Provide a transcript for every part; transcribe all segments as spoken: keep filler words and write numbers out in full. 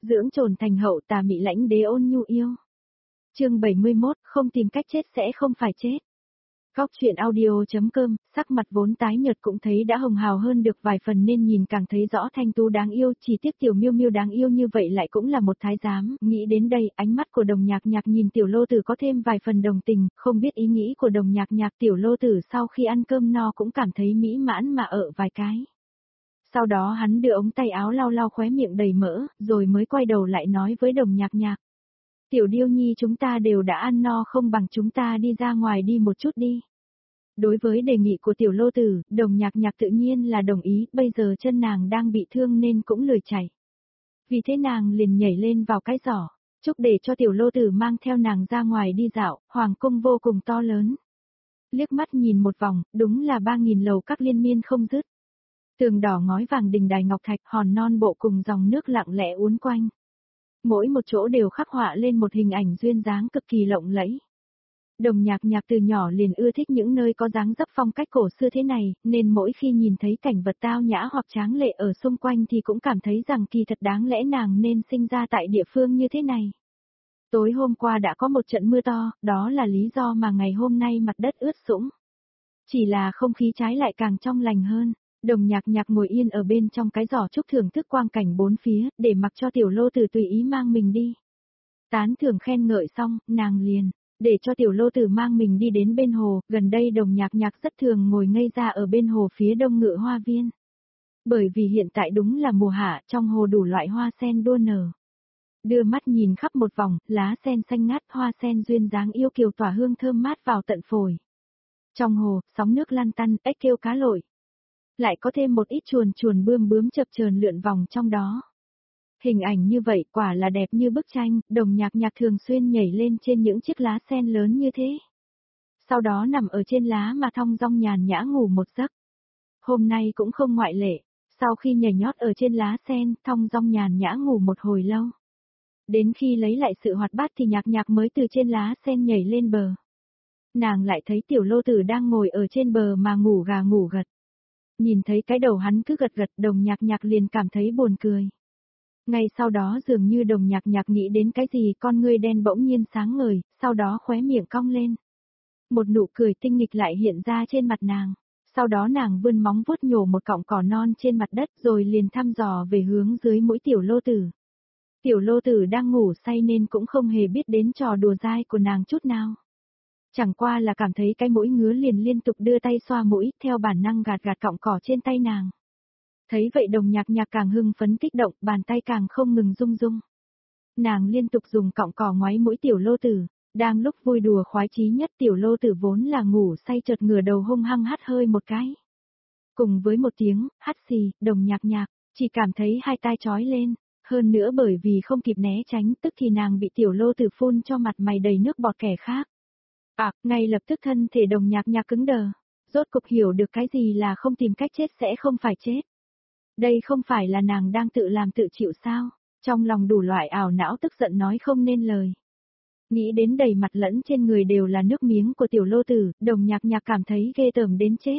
Dưỡng trồn thành hậu, tà mị lãnh đế ôn nhu yêu. Chương bảy mươi mốt, không tìm cách chết sẽ không phải chết. Góc truyện audio.com, sắc mặt vốn tái nhợt cũng thấy đã hồng hào hơn được vài phần nên nhìn càng thấy rõ thanh tú đáng yêu, chỉ tiếc tiểu miêu miêu đáng yêu như vậy lại cũng là một thái giám. Nghĩ đến đây, ánh mắt của Đồng Nhạc Nhạc nhìn tiểu lô tử có thêm vài phần đồng tình, không biết ý nghĩ của Đồng Nhạc Nhạc. Tiểu lô tử sau khi ăn cơm no cũng cảm thấy mỹ mãn mà ở vài cái. Sau đó hắn đưa ống tay áo lau lau khóe miệng đầy mỡ, rồi mới quay đầu lại nói với Đồng Nhạc Nhạc. Tiểu điêu nhi, chúng ta đều đã ăn no, không bằng chúng ta đi ra ngoài đi một chút đi. Đối với đề nghị của tiểu lô tử, Đồng Nhạc Nhạc tự nhiên là đồng ý, bây giờ chân nàng đang bị thương nên cũng lười chạy. Vì thế nàng liền nhảy lên vào cái giỏ, chúc để cho tiểu lô tử mang theo nàng ra ngoài đi dạo. Hoàng cung vô cùng to lớn. Liếc mắt nhìn một vòng, đúng là ba nghìn lầu các liên miên không dứt. Tường đỏ ngói vàng, đình đài ngọc thạch, hòn non bộ cùng dòng nước lặng lẽ uốn quanh. Mỗi một chỗ đều khắc họa lên một hình ảnh duyên dáng cực kỳ lộng lẫy. Đồng Nhạc Nhạc từ nhỏ liền ưa thích những nơi có dáng dấp phong cách cổ xưa thế này, nên mỗi khi nhìn thấy cảnh vật tao nhã hoặc tráng lệ ở xung quanh thì cũng cảm thấy rằng kỳ thật đáng lẽ nàng nên sinh ra tại địa phương như thế này. Tối hôm qua đã có một trận mưa to, đó là lý do mà ngày hôm nay mặt đất ướt sũng. Chỉ là không khí trái lại càng trong lành hơn. Đồng Nhạc Nhạc ngồi yên ở bên trong cái giỏ trúc thưởng thức quang cảnh bốn phía, để mặc cho tiểu lô tử tùy ý mang mình đi. Tán thưởng khen ngợi xong, nàng liền để cho tiểu lô tử mang mình đi đến bên hồ. Gần đây Đồng Nhạc Nhạc rất thường ngồi ngây ra ở bên hồ phía đông Ngự Hoa Viên. Bởi vì hiện tại đúng là mùa hạ, trong hồ đủ loại hoa sen đua nở. Đưa mắt nhìn khắp một vòng, lá sen xanh ngát, hoa sen duyên dáng yêu kiều tỏa hương thơm mát vào tận phổi. Trong hồ, sóng nước lăn tăn, ếch kêu cá lội. Lại có thêm một ít chuồn chuồn bươm bướm chập chờn lượn vòng trong đó. Hình ảnh như vậy quả là đẹp như bức tranh. Đồng Nhạc Nhạc thường xuyên nhảy lên trên những chiếc lá sen lớn như thế. Sau đó nằm ở trên lá mà thong dong nhàn nhã ngủ một giấc. Hôm nay cũng không ngoại lệ, sau khi nhảy nhót ở trên lá sen, thong dong nhàn nhã ngủ một hồi lâu. Đến khi lấy lại sự hoạt bát thì Nhạc Nhạc mới từ trên lá sen nhảy lên bờ. Nàng lại thấy tiểu lô tử đang ngồi ở trên bờ mà ngủ gà ngủ gật. Nhìn thấy cái đầu hắn cứ gật gật, Đồng Nhạc Nhạc liền cảm thấy buồn cười. Ngay sau đó dường như Đồng Nhạc Nhạc nghĩ đến cái gì, con ngươi đen bỗng nhiên sáng ngời, sau đó khóe miệng cong lên. Một nụ cười tinh nghịch lại hiện ra trên mặt nàng. Sau đó nàng vươn móng vuốt nhổ một cọng cỏ non trên mặt đất rồi liền thăm dò về hướng dưới mũi tiểu lô tử. Tiểu lô tử đang ngủ say nên cũng không hề biết đến trò đùa dai của nàng chút nào. Chẳng qua là cảm thấy cái mũi ngứa liền liên tục đưa tay xoa mũi, theo bản năng gạt gạt cọng cỏ trên tay nàng. Thấy vậy Đồng Nhạc Nhạc càng hưng phấn kích động, bàn tay càng không ngừng rung rung. Nàng liên tục dùng cọng cỏ ngoáy mũi tiểu lô tử, đang lúc vui đùa khoái chí nhất tiểu lô tử vốn là ngủ say chợt ngửa đầu hung hăng hắt hơi một cái. Cùng với một tiếng hắt xì, Đồng Nhạc Nhạc chỉ cảm thấy hai tai chói lên, hơn nữa bởi vì không kịp né tránh tức thì nàng bị tiểu lô tử phun cho mặt mày đầy nước bọt kẻ khác. À, ngay lập tức thân thể Đồng Nhạc Nhạc cứng đờ, rốt cục hiểu được cái gì là không tìm cách chết sẽ không phải chết. Đây không phải là nàng đang tự làm tự chịu sao? Trong lòng đủ loại ảo não tức giận nói không nên lời. Nghĩ đến đầy mặt lẫn trên người đều là nước miếng của tiểu lô tử, Đồng Nhạc Nhạc cảm thấy ghê tởm đến chết.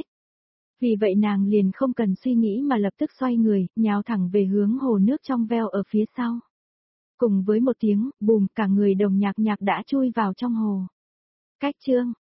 Vì vậy nàng liền không cần suy nghĩ mà lập tức xoay người, nhào thẳng về hướng hồ nước trong veo ở phía sau. Cùng với một tiếng, bùm, cả người Đồng Nhạc Nhạc đã chui vào trong hồ. Cách chương